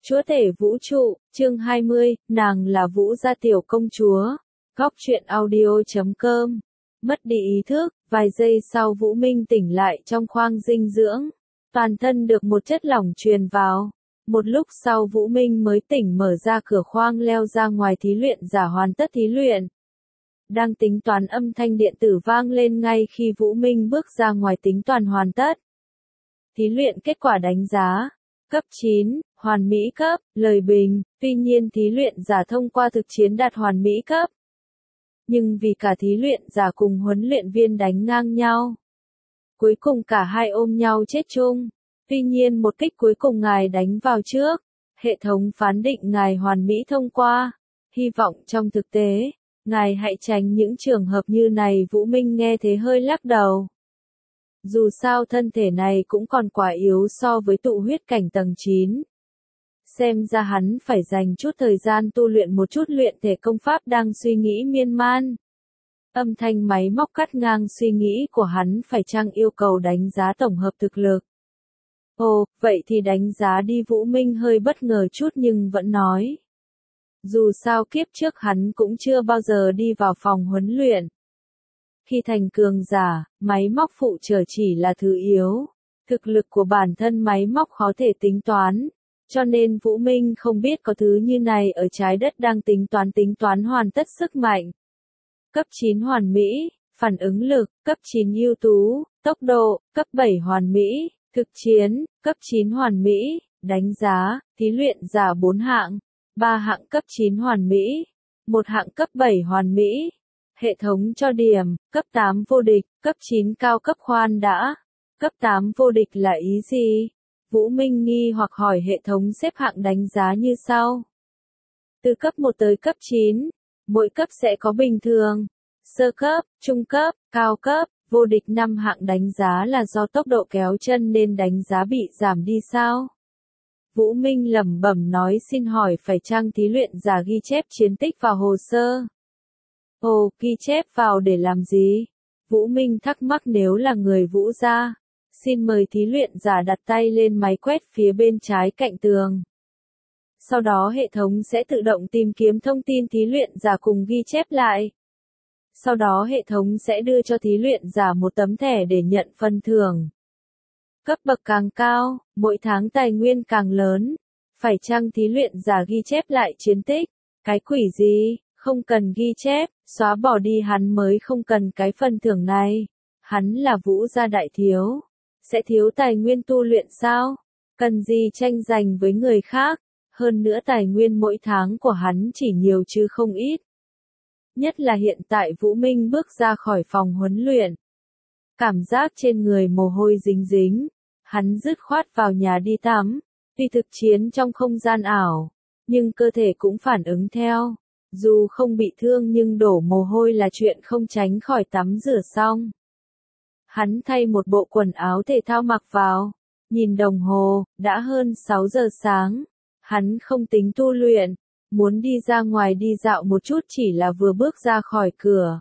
Chúa tể vũ trụ, chương 20, nàng là Vũ gia tiểu công chúa. Góc truyện audio.com. Mất đi ý thức, vài giây sau Vũ Minh tỉnh lại trong khoang dinh dưỡng. Toàn thân được một chất lỏng truyền vào. Một lúc sau Vũ Minh mới tỉnh, mở ra cửa khoang leo ra ngoài. Thí luyện giả hoàn tất thí luyện. Đang tính toán, âm thanh điện tử vang lên ngay khi Vũ Minh bước ra ngoài. Tính toán hoàn tất. Thí luyện kết quả đánh giá. Cấp 9, hoàn mỹ cấp, lời bình, tuy nhiên thí luyện giả thông qua thực chiến đạt hoàn mỹ cấp. Nhưng vì cả thí luyện giả cùng huấn luyện viên đánh ngang nhau. Cuối cùng cả hai ôm nhau chết chung. Tuy nhiên một kích cuối cùng ngài đánh vào trước. Hệ thống phán định ngài hoàn mỹ thông qua. Hy vọng trong thực tế, ngài hãy tránh những trường hợp như này. Vũ Minh nghe thế hơi lắc đầu. Dù sao thân thể này cũng còn quá yếu so với tụ huyết cảnh tầng 9. Xem ra hắn phải dành chút thời gian tu luyện một chút luyện thể công pháp. Đang suy nghĩ miên man. Âm thanh máy móc cắt ngang suy nghĩ của hắn. Phải chăng yêu cầu đánh giá tổng hợp thực lực? Ồ, vậy thì đánh giá đi. Vũ Minh hơi bất ngờ chút nhưng vẫn nói. Dù sao kiếp trước hắn cũng chưa bao giờ đi vào phòng huấn luyện. Khi thành cường giả, máy móc phụ trợ chỉ là thứ yếu. Thực lực của bản thân máy móc khó thể tính toán. Cho nên Vũ Minh không biết có thứ như này ở trái đất. Đang tính toán hoàn tất sức mạnh. Cấp 9 hoàn mỹ, phản ứng lực, cấp 9 ưu tú, tốc độ, cấp 7 hoàn mỹ, thực chiến, cấp 9 hoàn mỹ, đánh giá, thí luyện giả 4 hạng, 3 hạng cấp 9 hoàn mỹ, 1 hạng cấp 7 hoàn mỹ. Hệ thống cho điểm, cấp 8 vô địch, cấp 9 cao cấp. Khoan đã, cấp 8 vô địch là ý gì? Vũ Minh nghi hoặc hỏi. Hệ thống xếp hạng đánh giá như sau. Từ cấp 1 tới cấp 9, mỗi cấp sẽ có bình thường, sơ cấp, trung cấp, cao cấp, vô địch. 5 hạng đánh giá là do tốc độ kéo chân nên đánh giá bị giảm đi sao? Vũ Minh lẩm bẩm nói. Xin hỏi phải chăng thí luyện giả ghi chép chiến tích vào hồ sơ? Ồ, ghi chép vào để làm gì? Vũ Minh thắc mắc. Nếu là người Vũ gia, xin mời thí luyện giả đặt tay lên máy quét phía bên trái cạnh tường. Sau đó hệ thống sẽ tự động tìm kiếm thông tin thí luyện giả cùng ghi chép lại. Sau đó hệ thống sẽ đưa cho thí luyện giả một tấm thẻ để nhận phần thưởng. Cấp bậc càng cao, mỗi tháng tài nguyên càng lớn. Phải chăng thí luyện giả ghi chép lại chiến tích? Cái quỷ gì? Không cần ghi chép, xóa bỏ đi. Hắn mới không cần cái phần thưởng này. Hắn là Vũ gia đại thiếu. Sẽ thiếu tài nguyên tu luyện sao? Cần gì tranh giành với người khác? Hơn nữa tài nguyên mỗi tháng của hắn chỉ nhiều chứ không ít. Nhất là hiện tại Vũ Minh bước ra khỏi phòng huấn luyện. Cảm giác trên người mồ hôi dính dính. Hắn dứt khoát vào nhà đi tắm. Tuy thực chiến trong không gian ảo, nhưng cơ thể cũng phản ứng theo. Dù không bị thương nhưng đổ mồ hôi là chuyện không tránh khỏi. Tắm rửa xong, hắn thay một bộ quần áo thể thao mặc vào. Nhìn đồng hồ, đã hơn 6 giờ sáng. Hắn không tính tu luyện, muốn đi ra ngoài đi dạo một chút. Chỉ là vừa bước ra khỏi cửa,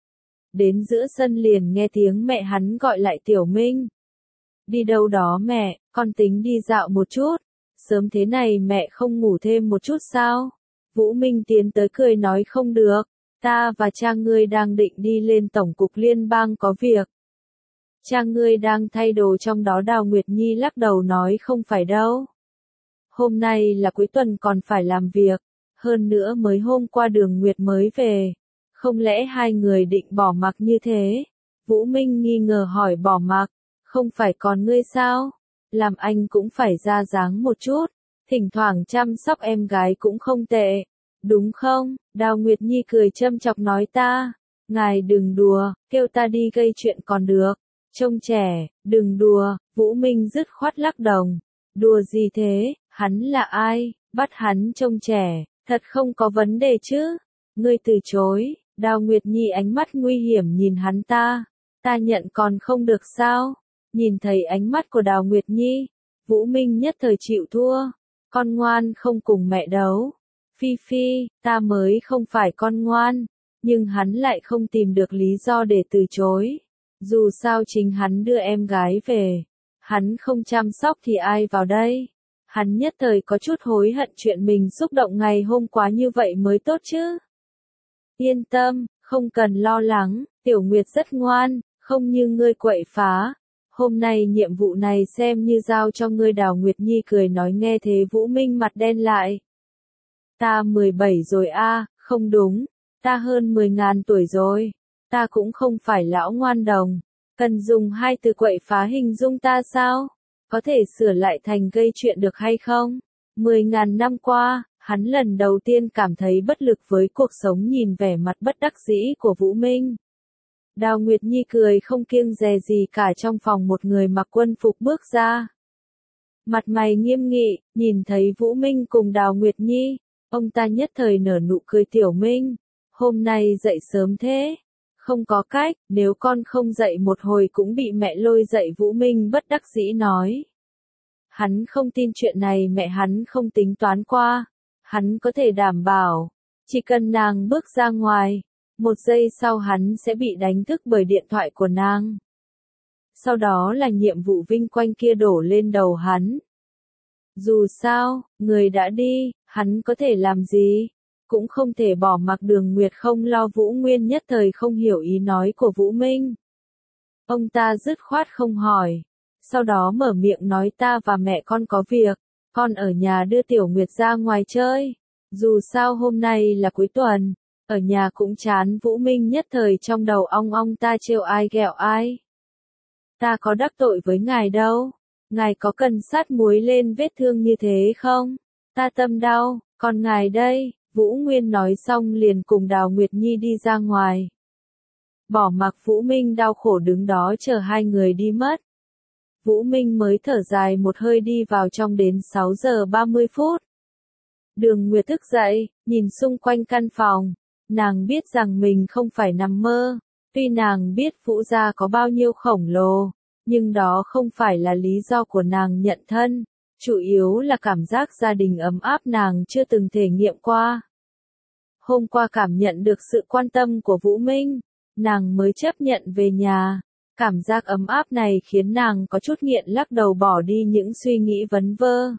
đến giữa sân liền nghe tiếng mẹ hắn gọi lại. Tiểu Minh, đi đâu đó mẹ? Con tính đi dạo một chút. Sớm thế này mẹ không ngủ thêm một chút sao? Vũ Minh tiến tới cười nói. Không được, ta và cha ngươi đang định đi lên tổng cục liên bang có việc. Cha ngươi đang thay đồ trong đó. Đào Nguyệt Nhi lắc đầu nói. Không phải đâu. Hôm nay là cuối tuần còn phải làm việc. Hơn nữa mới hôm qua Đường Nguyệt mới về. Không lẽ hai người định bỏ mặc như thế? Vũ Minh nghi ngờ hỏi. Bỏ mặc? Không phải còn ngươi sao? Làm anh cũng phải ra dáng một chút. Thỉnh thoảng chăm sóc em gái cũng không tệ. Đúng không? Đào Nguyệt Nhi cười châm chọc nói. Ngài đừng đùa, kêu ta đi gây chuyện còn được. Trông trẻ, đừng đùa. Vũ Minh dứt khoát lắc đầu. Đùa gì thế? Hắn là ai? Bắt hắn trông trẻ, thật không có vấn đề chứ? Ngươi từ chối. Đào Nguyệt Nhi ánh mắt nguy hiểm nhìn hắn. Ta nhận còn không được sao? Nhìn thấy ánh mắt của Đào Nguyệt Nhi, Vũ Minh nhất thời chịu thua. Con ngoan không cùng mẹ đấu. Phi Phi, ta mới không phải con ngoan. Nhưng hắn lại không tìm được lý do để từ chối. Dù sao chính hắn đưa em gái về. Hắn không chăm sóc thì ai vào đây? Hắn nhất thời có chút hối hận chuyện mình xúc động ngày hôm qua như vậy mới tốt chứ. Yên tâm, không cần lo lắng, Tiểu Nguyệt rất ngoan, không như ngươi quậy phá. Hôm nay nhiệm vụ này xem như giao cho ngươi. Đào Nguyệt Nhi cười nói. Nghe thế Vũ Minh mặt đen lại. Ta 17 rồi a, không đúng, ta hơn 10.000 tuổi rồi, ta cũng không phải lão ngoan đồng, cần dùng hai từ quậy phá hình dung ta sao? Có thể sửa lại thành gây chuyện được hay không? 10.000 năm qua, hắn lần đầu tiên cảm thấy bất lực với cuộc sống. Nhìn vẻ mặt bất đắc dĩ của Vũ Minh, Đào Nguyệt Nhi cười không kiêng dè gì cả. Trong phòng một người mặc quân phục bước ra, mặt mày nghiêm nghị, nhìn thấy Vũ Minh cùng Đào Nguyệt Nhi, ông ta nhất thời nở nụ cười. Tiểu Minh, hôm nay dậy sớm thế? Không có cách, nếu con không dậy một hồi cũng bị mẹ lôi dậy. Vũ Minh bất đắc dĩ nói. Hắn không tin chuyện này, mẹ hắn không tính toán qua. Hắn có thể đảm bảo, chỉ cần nàng bước ra ngoài, một giây sau hắn sẽ bị đánh thức bởi điện thoại của nàng. Sau đó là nhiệm vụ vinh quang kia đổ lên đầu hắn. Dù sao, người đã đi, hắn có thể làm gì? Cũng không thể bỏ mặc Đường Nguyệt không lo. Vũ Nguyên nhất thời không hiểu ý nói của Vũ Minh. Ông ta dứt khoát không hỏi. Sau đó mở miệng nói. Ta và mẹ con có việc, con ở nhà đưa Tiểu Nguyệt ra ngoài chơi. Dù sao hôm nay là cuối tuần, ở nhà cũng chán. Vũ Minh nhất thời trong đầu ong ong. Ta trêu ai ghẹo ai? Ta có đắc tội với ngài đâu. Ngài có cần sát muối lên vết thương như thế không? Ta tâm đau, còn ngài đây. Vũ Nguyên nói xong liền cùng Đào Nguyệt Nhi đi ra ngoài. Bỏ mặc Vũ Minh đau khổ đứng đó chờ hai người đi mất. Vũ Minh mới thở dài một hơi đi vào trong. Đến 6 giờ 30 phút. Đường Nguyệt thức dậy, nhìn xung quanh căn phòng. Nàng biết rằng mình không phải nằm mơ. Tuy nàng biết Vũ gia có bao nhiêu khổng lồ, nhưng đó không phải là lý do của nàng nhận thân. Chủ yếu là cảm giác gia đình ấm áp nàng chưa từng thể nghiệm qua. Hôm qua cảm nhận được sự quan tâm của Vũ Minh, nàng mới chấp nhận về nhà. Cảm giác ấm áp này khiến nàng có chút nghiện, lắc đầu bỏ đi những suy nghĩ vấn vơ.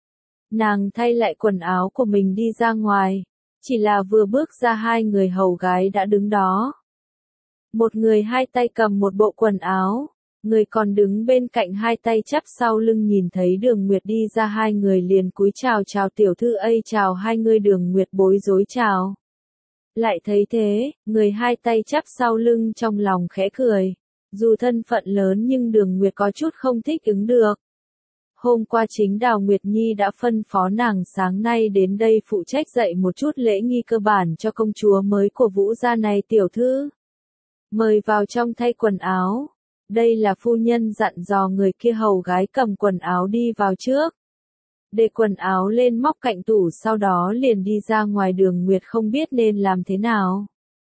Nàng thay lại quần áo của mình đi ra ngoài. Chỉ là vừa bước ra hai người hầu gái đã đứng đó. Một người hai tay cầm một bộ quần áo, người còn đứng bên cạnh hai tay chắp sau lưng. Nhìn thấy Đường Nguyệt đi ra hai người liền cúi chào. Chào tiểu thư ấy, chào hai người. Đường Nguyệt bối rối chào. Lại thấy thế, người hai tay chắp sau lưng trong lòng khẽ cười. Dù thân phận lớn nhưng Đường Nguyệt có chút không thích ứng được. Hôm qua chính Đào Nguyệt Nhi đã phân phó nàng sáng nay đến đây phụ trách dạy một chút lễ nghi cơ bản cho công chúa mới của Vũ gia này. Tiểu thư, mời vào trong thay quần áo. Đây là phu nhân dặn dò. Người kia hầu gái cầm quần áo đi vào trước, để quần áo lên móc cạnh tủ, sau đó liền đi ra ngoài. Đường Nguyệt không biết nên làm thế nào.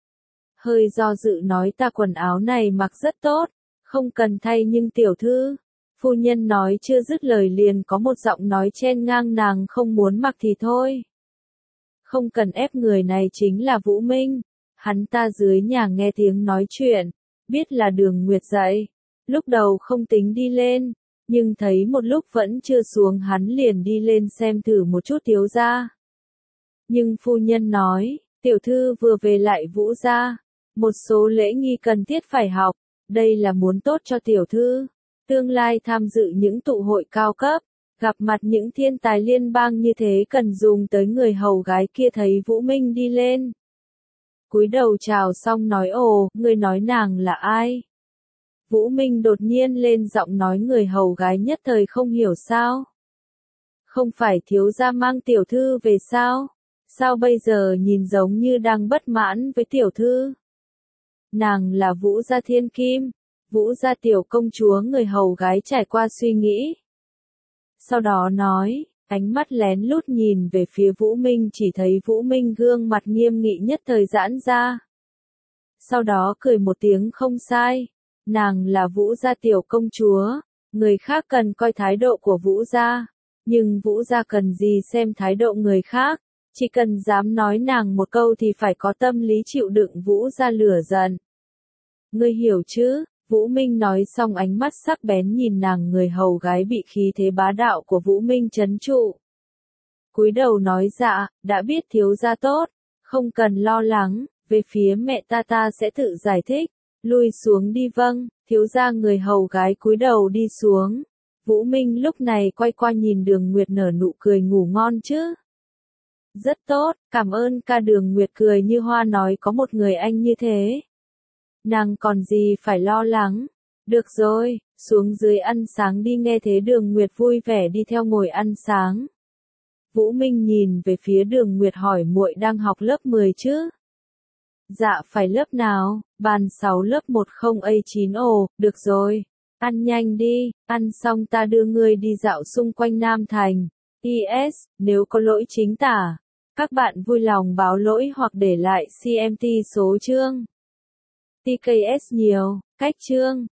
Hơi do dự nói. Ta quần áo này mặc rất tốt, không cần thay. Nhưng tiểu thư, phu nhân nói chưa dứt lời liền có một giọng nói chen ngang. Nàng không muốn mặc thì thôi. Không cần ép. Người này chính là Vũ Minh. Hắn ta dưới nhà nghe tiếng nói chuyện, biết là Đường Nguyệt dậy. Lúc đầu không tính đi lên, nhưng thấy một lúc vẫn chưa xuống, hắn liền đi lên xem thử một chút thiếu gia. Nhưng phu nhân nói, tiểu thư vừa về lại Vũ gia, một số lễ nghi cần thiết phải học, đây là muốn tốt cho tiểu thư. Tương lai tham dự những tụ hội cao cấp, gặp mặt những thiên tài liên bang như thế cần dùng tới. Người hầu gái kia thấy Vũ Minh đi lên, cúi đầu chào xong nói. Ồ, ngươi nói nàng là ai? Vũ Minh đột nhiên lên giọng nói. Người hầu gái nhất thời không hiểu. Sao? Không phải thiếu gia mang tiểu thư về sao? Sao bây giờ nhìn giống như đang bất mãn với tiểu thư? Nàng là Vũ gia thiên kim, Vũ gia tiểu công chúa. Người hầu gái trải qua suy nghĩ, sau đó nói, ánh mắt lén lút nhìn về phía Vũ Minh. Chỉ thấy Vũ Minh gương mặt nghiêm nghị nhất thời giãn ra. Sau đó cười một tiếng. Không sai, nàng là Vũ gia tiểu công chúa. Người khác cần coi thái độ của Vũ gia, nhưng Vũ gia cần gì xem thái độ người khác. Chỉ cần dám nói nàng một câu thì phải có tâm lý chịu đựng Vũ gia lửa giận. Ngươi hiểu chứ? Vũ Minh nói xong ánh mắt sắc bén nhìn nàng, người hầu gái bị khí thế bá đạo của Vũ Minh trấn trụ. Cúi đầu nói dạ, đã biết thiếu gia tốt, không cần lo lắng, về phía mẹ ta sẽ tự giải thích, lui xuống đi. Vâng, thiếu gia. Người hầu gái cúi đầu đi xuống. Vũ Minh lúc này quay qua nhìn Đường Nguyệt nở nụ cười, ngủ ngon chứ? Rất tốt, cảm ơn ca. Đường Nguyệt cười như hoa nói, có một người anh như thế, nàng còn gì phải lo lắng. Được rồi, xuống dưới ăn sáng đi. Nghe thế Đường Nguyệt vui vẻ đi theo ngồi ăn sáng. Vũ Minh nhìn về phía Đường Nguyệt hỏi, muội đang học lớp 10 chứ? Dạ phải. Lớp nào? Ban 6 lớp 10A9. Ồ, được rồi. Ăn nhanh đi, ăn xong ta đưa ngươi đi dạo xung quanh Nam Thành. PS, nếu có lỗi chính tả, các bạn vui lòng báo lỗi hoặc để lại CMT số chương. TKS nhiều, cách chương.